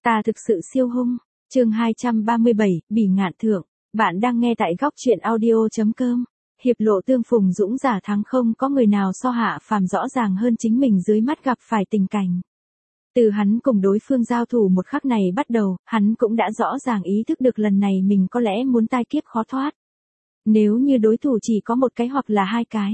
Ta thực sự siêu hung. Chương 237, Bỉ ngạn thượng. Bạn đang nghe tại góc truyện audio.com. Hiệp lộ tương phùng dũng giả thắng, không có người nào so Hạ Phàm rõ ràng hơn chính mình dưới mắt gặp phải tình cảnh. Từ hắn cùng đối phương giao thủ một khắc này bắt đầu, hắn cũng đã rõ ràng ý thức được lần này mình có lẽ muốn tai kiếp khó thoát. Nếu như đối thủ chỉ có một cái hoặc là hai cái,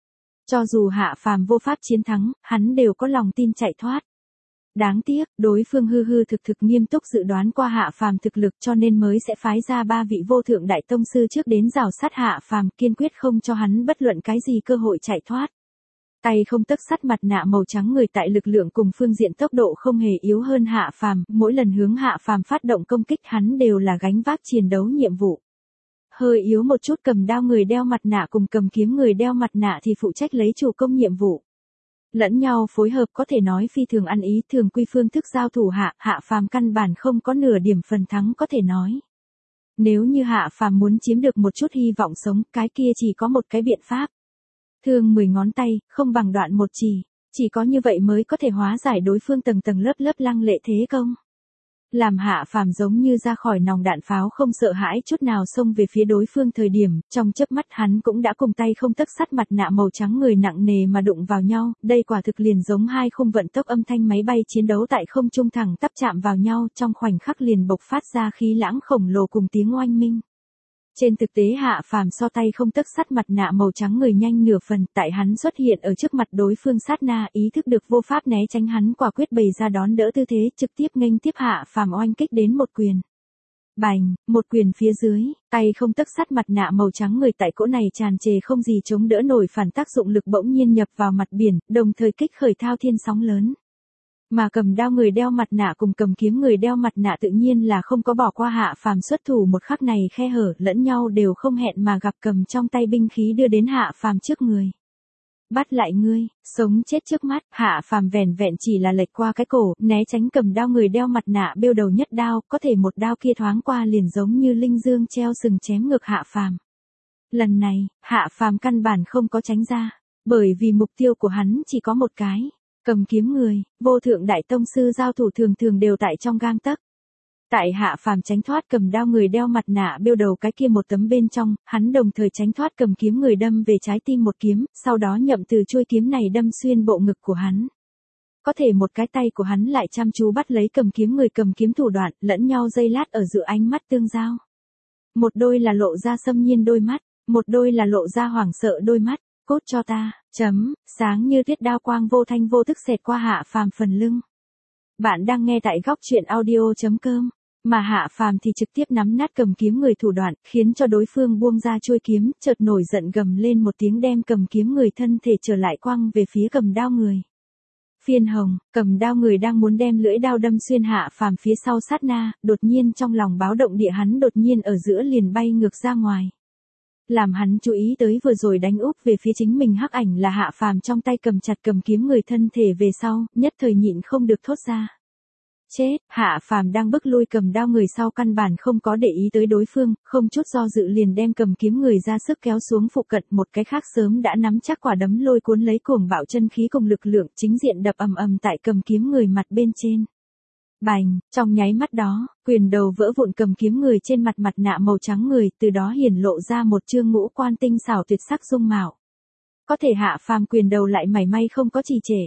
cho dù Hạ Phàm vô pháp chiến thắng, hắn đều có lòng tin chạy thoát. Đáng tiếc, đối phương hư hư thực thực nghiêm túc dự đoán qua Hạ Phàm thực lực, cho nên mới sẽ phái ra 3 vị vô thượng đại tông sư trước đến rào sát Hạ Phàm, kiên quyết không cho hắn bất luận cái gì cơ hội chạy thoát. Tay không tấc sắt mặt nạ màu trắng người tại lực lượng cùng phương diện tốc độ không hề yếu hơn Hạ Phàm, mỗi lần hướng Hạ Phàm phát động công kích hắn đều là gánh vác chiến đấu nhiệm vụ. Hơi yếu một chút cầm đao người đeo mặt nạ cùng cầm kiếm người đeo mặt nạ thì phụ trách lấy chủ công nhiệm vụ. Lẫn nhau phối hợp có thể nói phi thường ăn ý, thường quy phương thức giao thủ Hạ Phàm căn bản không có nửa điểm phần thắng có thể nói. Nếu như Hạ Phàm muốn chiếm được một chút hy vọng sống, cái kia chỉ có một cái biện pháp. Thương 10 ngón tay, không bằng đoạn một chỉ có như vậy mới có thể hóa giải đối phương tầng tầng lớp lớp lăng lệ thế công. Làm Hạ Phàm giống như ra khỏi nòng đạn pháo, không sợ hãi chút nào xông về phía đối phương thời điểm, trong chớp mắt hắn cũng đã cùng tay không tấc sắt mặt nạ màu trắng người nặng nề mà đụng vào nhau, đây quả thực liền giống hai khung vận tốc âm thanh máy bay chiến đấu tại không trung thẳng tắp chạm vào nhau, trong khoảnh khắc liền bộc phát ra khí lãng khổng lồ cùng tiếng oanh minh. Trên thực tế Hạ Phàm so tay không tấc sắt mặt nạ màu trắng người nhanh nửa phần, tại hắn xuất hiện ở trước mặt đối phương sát na, ý thức được vô pháp né tránh, hắn quả quyết bày ra đón đỡ tư thế, trực tiếp nghênh tiếp Hạ Phàm oanh kích đến một quyền. Bành, một quyền phía dưới, tay không tấc sắt mặt nạ màu trắng người tại cỗ này tràn trề không gì chống đỡ nổi phản tác dụng lực bỗng nhiên nhập vào mặt biển, đồng thời kích khởi thao thiên sóng lớn. Mà cầm đao người đeo mặt nạ cùng cầm kiếm người đeo mặt nạ tự nhiên là không có bỏ qua Hạ Phàm xuất thủ một khắc này khe hở, lẫn nhau đều không hẹn mà gặp cầm trong tay binh khí đưa đến Hạ Phàm trước người. Bắt lại ngươi, sống chết trước mắt. Hạ Phàm vẻn vẹn chỉ là lệch qua cái cổ, né tránh cầm đao người đeo mặt nạ bêu đầu nhất đao, có thể một đao kia thoáng qua liền giống như linh dương treo sừng chém ngược Hạ Phàm. Lần này, Hạ Phàm căn bản không có tránh ra, bởi vì mục tiêu của hắn chỉ có một cái. Cầm kiếm người, vô thượng đại tông sư giao thủ thường thường đều tại trong gang tấc. Tại Hạ Phàm tránh thoát cầm đao người đeo mặt nạ bêu đầu cái kia một tấm bên trong, hắn đồng thời tránh thoát cầm kiếm người đâm về trái tim một kiếm, sau đó nhậm từ chuôi kiếm này đâm xuyên bộ ngực của hắn. Có thể một cái tay của hắn lại chăm chú bắt lấy cầm kiếm người, cầm kiếm thủ đoạn, lẫn nhau giây lát ở giữa ánh mắt tương giao. Một đôi là lộ ra xâm nhiên đôi mắt, một đôi là lộ ra hoảng sợ đôi mắt. Cốt cho ta, sáng như tuyết đao quang vô thanh vô thức xẹt qua Hạ Phàm phần lưng. Bạn đang nghe tại góc truyện audio.com, mà Hạ Phàm thì trực tiếp nắm nát cầm kiếm người thủ đoạn, khiến cho đối phương buông ra chuôi kiếm, chợt nổi giận gầm lên một tiếng đem cầm kiếm người thân thể trở lại quăng về phía cầm đao người. Phiên hồng, cầm đao người đang muốn đem lưỡi đao đâm xuyên Hạ Phàm phía sau sát na, đột nhiên trong lòng báo động địa, hắn đột nhiên ở giữa liền bay ngược ra ngoài. Làm hắn chú ý tới vừa rồi đánh úp về phía chính mình hắc ảnh là Hạ Phàm trong tay cầm chặt cầm kiếm người thân thể về sau, nhất thời nhịn không được thốt ra. Chết, Hạ Phàm đang bức lui cầm đao người sau căn bản không có để ý tới đối phương, không chút do dự liền đem cầm kiếm người ra sức kéo xuống phụ cận, một cái khác sớm đã nắm chắc quả đấm lôi cuốn lấy cuồng bạo chân khí cùng lực lượng, chính diện đập ầm ầm tại cầm kiếm người mặt bên trên. Bành, trong nháy mắt đó, quyền đầu vỡ vụn, cầm kiếm người trên mặt mặt nạ màu trắng người, từ đó hiển lộ ra một trương ngũ quan tinh xảo tuyệt sắc dung mạo. Có thể Hạ Phàm quyền đầu lại mảy may không có trì trệ.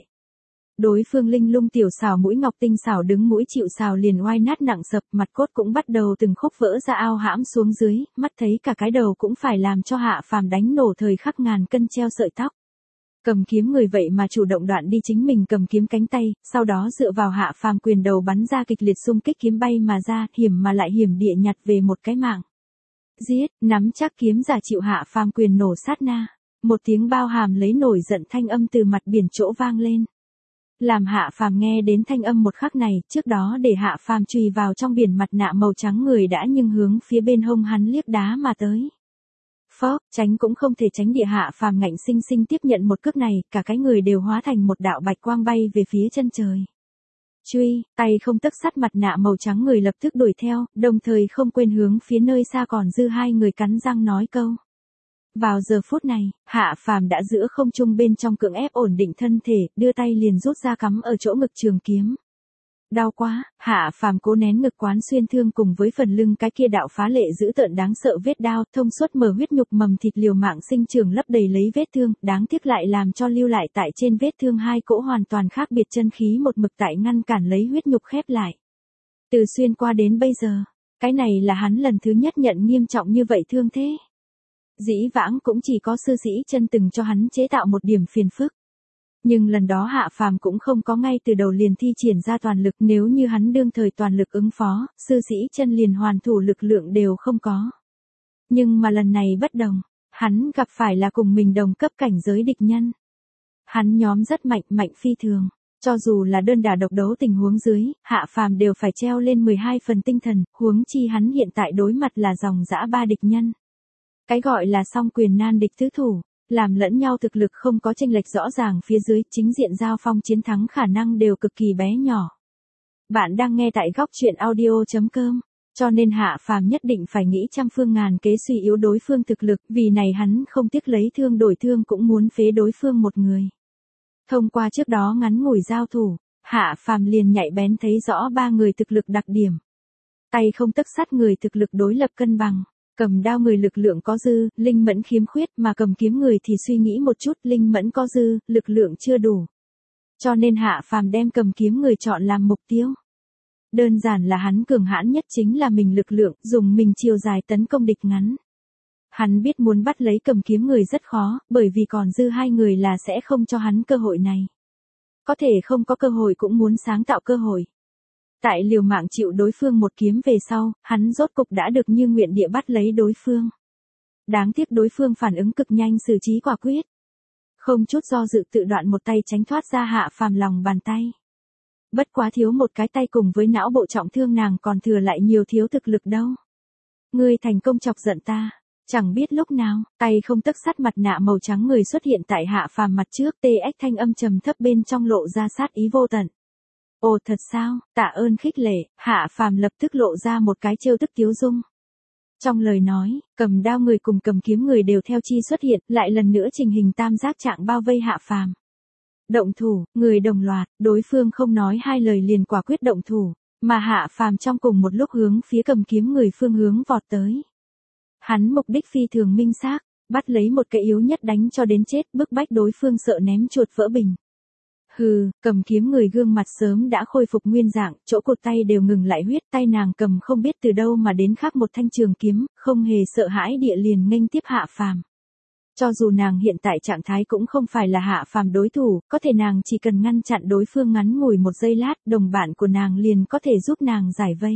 Đối phương linh lung tiểu xảo mũi ngọc tinh xảo đứng mũi chịu xào liền oai nát nặng sập, mặt cốt cũng bắt đầu từng khúc vỡ ra ao hãm xuống dưới, mắt thấy cả cái đầu cũng phải làm cho Hạ Phàm đánh nổ, thời khắc ngàn cân treo sợi tóc. Cầm kiếm người vậy mà chủ động đoạn đi chính mình cầm kiếm cánh tay, sau đó dựa vào Hạ Phàm quyền đầu bắn ra kịch liệt xung kích, kiếm bay mà ra, hiểm mà lại hiểm địa nhặt về một cái mạng. Giết, nắm chắc kiếm giả chịu Hạ Phàm quyền nổ sát na, một tiếng bao hàm lấy nổi giận thanh âm từ mặt biển chỗ vang lên. Làm Hạ Phàm nghe đến thanh âm một khắc này, trước đó để Hạ Phàm chùy vào trong biển mặt nạ màu trắng người đã nhưng hướng phía bên hông hắn liếc đá mà tới. Phốc, tránh cũng không thể tránh địa, Hạ Phàm ngạnh sinh sinh tiếp nhận một cước này, cả cái người đều hóa thành một đạo bạch quang bay về phía chân trời. Truy, tay không tấc sắt mặt nạ màu trắng người lập tức đuổi theo, đồng thời không quên hướng phía nơi xa còn dư hai người cắn răng nói câu. Vào giờ phút này, Hạ Phàm đã giữa không trung bên trong cưỡng ép ổn định thân thể, đưa tay liền rút ra cắm ở chỗ ngực trường kiếm. Đau quá, Hạ Phàm cố nén ngực quán xuyên thương cùng với phần lưng cái kia đạo phá lệ dữ tợn đáng sợ vết đao, thông suốt mở huyết nhục mầm thịt liều mạng sinh trưởng lấp đầy lấy vết thương, đáng tiếc lại làm cho lưu lại tại trên vết thương hai cỗ hoàn toàn khác biệt chân khí một mực tại ngăn cản lấy huyết nhục khép lại. Từ xuyên qua đến bây giờ, cái này là hắn lần thứ nhất nhận nghiêm trọng như vậy thương thế. Dĩ vãng cũng chỉ có sư sĩ chân từng cho hắn chế tạo một điểm phiền phức. Nhưng lần đó Hạ Phàm cũng không có ngay từ đầu liền thi triển ra toàn lực, nếu như hắn đương thời toàn lực ứng phó, sư sĩ chân liền hoàn thủ lực lượng đều không có. Nhưng mà lần này bất đồng, hắn gặp phải là cùng mình đồng cấp cảnh giới địch nhân. Hắn nhóm rất mạnh phi thường, cho dù là đơn đả độc đấu tình huống dưới, Hạ Phàm đều phải treo lên 12 phần tinh thần, huống chi hắn hiện tại đối mặt là dòng dã ba địch nhân. Cái gọi là song quyền nan địch tứ thủ. Làm lẫn nhau thực lực không có chênh lệch rõ ràng phía dưới, chính diện giao phong chiến thắng khả năng đều cực kỳ bé nhỏ. Bạn đang nghe tại góc truyện audio.com, cho nên Hạ Phàm nhất định phải nghĩ trăm phương ngàn kế suy yếu đối phương thực lực, vì này hắn không tiếc lấy thương đổi thương cũng muốn phế đối phương một người. Thông qua trước đó ngắn ngủi giao thủ, Hạ Phàm liền nhạy bén thấy rõ ba người thực lực đặc điểm. Tay không tấc sắt người thực lực đối lập cân bằng. Cầm đao người lực lượng có dư, linh mẫn khiếm khuyết, mà cầm kiếm người thì suy nghĩ một chút, linh mẫn có dư, lực lượng chưa đủ. Cho nên Hạ Phàm đem cầm kiếm người chọn làm mục tiêu. Đơn giản là hắn cường hãn nhất chính là mình lực lượng, dùng mình chiều dài tấn công địch ngắn. Hắn biết muốn bắt lấy cầm kiếm người rất khó, bởi vì còn dư hai người là sẽ không cho hắn cơ hội này. Có thể không có cơ hội cũng muốn sáng tạo cơ hội. Tại liều mạng chịu đối phương một kiếm về sau, hắn rốt cục đã được như nguyện địa bắt lấy đối phương. Đáng tiếc đối phương phản ứng cực nhanh, xử trí quả quyết. Không chút do dự tự đoạn một tay tránh thoát ra Hạ Phàm lòng bàn tay. Bất quá thiếu một cái tay cùng với não bộ trọng thương nàng còn thừa lại nhiều thiếu thực lực đâu. Ngươi thành công chọc giận ta. Chẳng biết lúc nào, tay không tấc sắt mặt nạ màu trắng người xuất hiện tại Hạ Phàm mặt trước, TX thanh âm trầm thấp bên trong lộ ra sát ý vô tận. Ồ thật sao, tạ ơn khích lệ, Hạ Phàm lập tức lộ ra một cái trêu tức tiếu dung. Trong lời nói, cầm đao người cùng cầm kiếm người đều theo chi xuất hiện, lại lần nữa trình hình tam giác trạng bao vây Hạ Phàm. Động thủ, người đồng loạt, đối phương không nói hai lời liền quả quyết động thủ, mà Hạ Phàm trong cùng một lúc hướng phía cầm kiếm người phương hướng vọt tới. Hắn mục đích phi thường minh xác, bắt lấy một cái yếu nhất đánh cho đến chết, bức bách đối phương sợ ném chuột vỡ bình. Hừ, cầm kiếm người gương mặt sớm đã khôi phục nguyên dạng, chỗ cụt tay đều ngừng lại huyết, tay nàng cầm không biết từ đâu mà đến khác một thanh trường kiếm, không hề sợ hãi địa liền nghênh tiếp Hạ Phàm. Cho dù nàng hiện tại trạng thái cũng không phải là Hạ Phàm đối thủ, có thể nàng chỉ cần ngăn chặn đối phương ngắn ngủi một giây lát, đồng bạn của nàng liền có thể giúp nàng giải vây.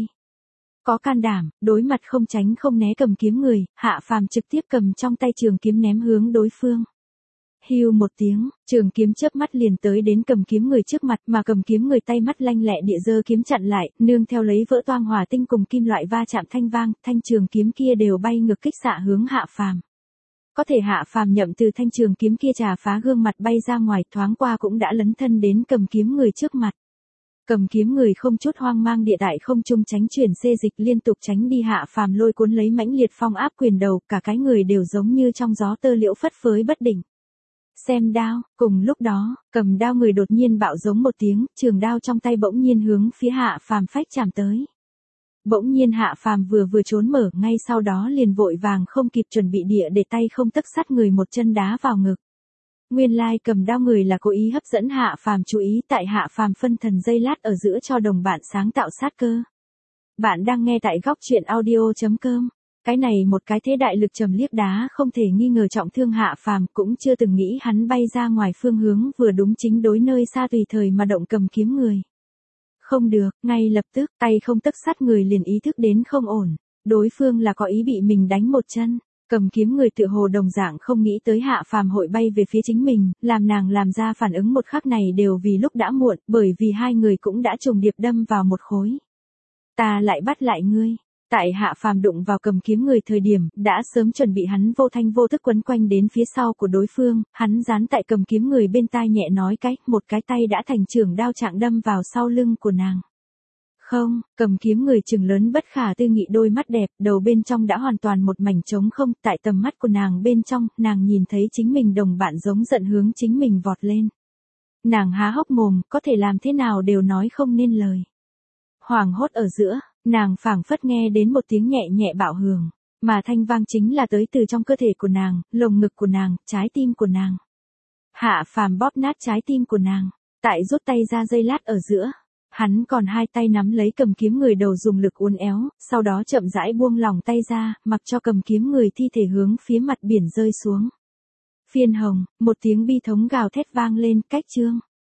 Có can đảm, đối mặt không tránh không né cầm kiếm người, Hạ Phàm trực tiếp cầm trong tay trường kiếm ném hướng đối phương. Hưu một tiếng, trường kiếm chớp mắt liền tới đến cầm kiếm người trước mặt, mà cầm kiếm người tay mắt lanh lẹ địa giơ kiếm chặn lại, nương theo lấy vỡ toang hỏa tinh cùng kim loại va chạm thanh vang, thanh trường kiếm kia đều bay ngược kích xạ hướng Hạ Phàm. Có thể Hạ Phàm nhậm từ thanh trường kiếm kia trà phá gương mặt bay ra ngoài, thoáng qua cũng đã lấn thân đến cầm kiếm người trước mặt. Cầm kiếm người không chút hoang mang địa tại không trung tránh chuyển xê dịch liên tục tránh đi Hạ Phàm lôi cuốn lấy mãnh liệt phong áp quyền đầu, cả cái người đều giống như trong gió tơ liễu phất phới bất định. Xem đao, cùng lúc đó, cầm đao người đột nhiên bạo giống một tiếng, trường đao trong tay bỗng nhiên hướng phía Hạ Phàm phách chạm tới. Bỗng nhiên Hạ Phàm vừa trốn mở, ngay sau đó liền vội vàng không kịp chuẩn bị địa để tay không tấc sắt người một chân đá vào ngực. Nguyên lai cầm đao người là cố ý hấp dẫn Hạ Phàm chú ý, tại Hạ Phàm phân thần giây lát ở giữa cho đồng bạn sáng tạo sát cơ. Bạn đang nghe tại góc truyện audio.com. Cái này một cái thế đại lực trầm liếc đá không thể nghi ngờ trọng thương Hạ Phàm, cũng chưa từng nghĩ hắn bay ra ngoài phương hướng vừa đúng chính đối nơi xa tùy thời mà động cầm kiếm người. Không được, ngay lập tức, tay không tấc sắt người liền ý thức đến không ổn, đối phương là có ý bị mình đánh một chân. Cầm kiếm người tựa hồ đồng dạng không nghĩ tới Hạ Phàm hội bay về phía chính mình, làm nàng làm ra phản ứng một khắc này đều vì lúc đã muộn, bởi vì hai người cũng đã trùng điệp đâm vào một khối. Ta lại bắt lại ngươi. Tại Hạ Phàm đụng vào cầm kiếm người thời điểm, đã sớm chuẩn bị hắn vô thanh vô thức quấn quanh đến phía sau của đối phương, hắn dán tại cầm kiếm người bên tai nhẹ nói một cái tay đã thành trường đao trạng đâm vào sau lưng của nàng. Không, cầm kiếm người trừng lớn bất khả tư nghị đôi mắt đẹp, đầu bên trong đã hoàn toàn một mảnh trống không, tại tầm mắt của nàng bên trong, nàng nhìn thấy chính mình đồng bạn giống giận hướng chính mình vọt lên. Nàng há hốc mồm, có thể làm thế nào đều nói không nên lời. Hoảng hốt ở giữa, nàng phảng phất nghe đến một tiếng nhẹ nhẹ bạo hưởng, mà thanh vang chính là tới từ trong cơ thể của nàng, lồng ngực của nàng, trái tim của nàng. Hạ Phàm bóp nát trái tim của nàng, tại rút tay ra giây lát ở giữa. Hắn còn hai tay nắm lấy cầm kiếm người đầu dùng lực uốn éo, sau đó chậm rãi buông lỏng tay ra, mặc cho cầm kiếm người thi thể hướng phía mặt biển rơi xuống. Phiên hồng, một tiếng bi thống gào thét vang lên, cách chương.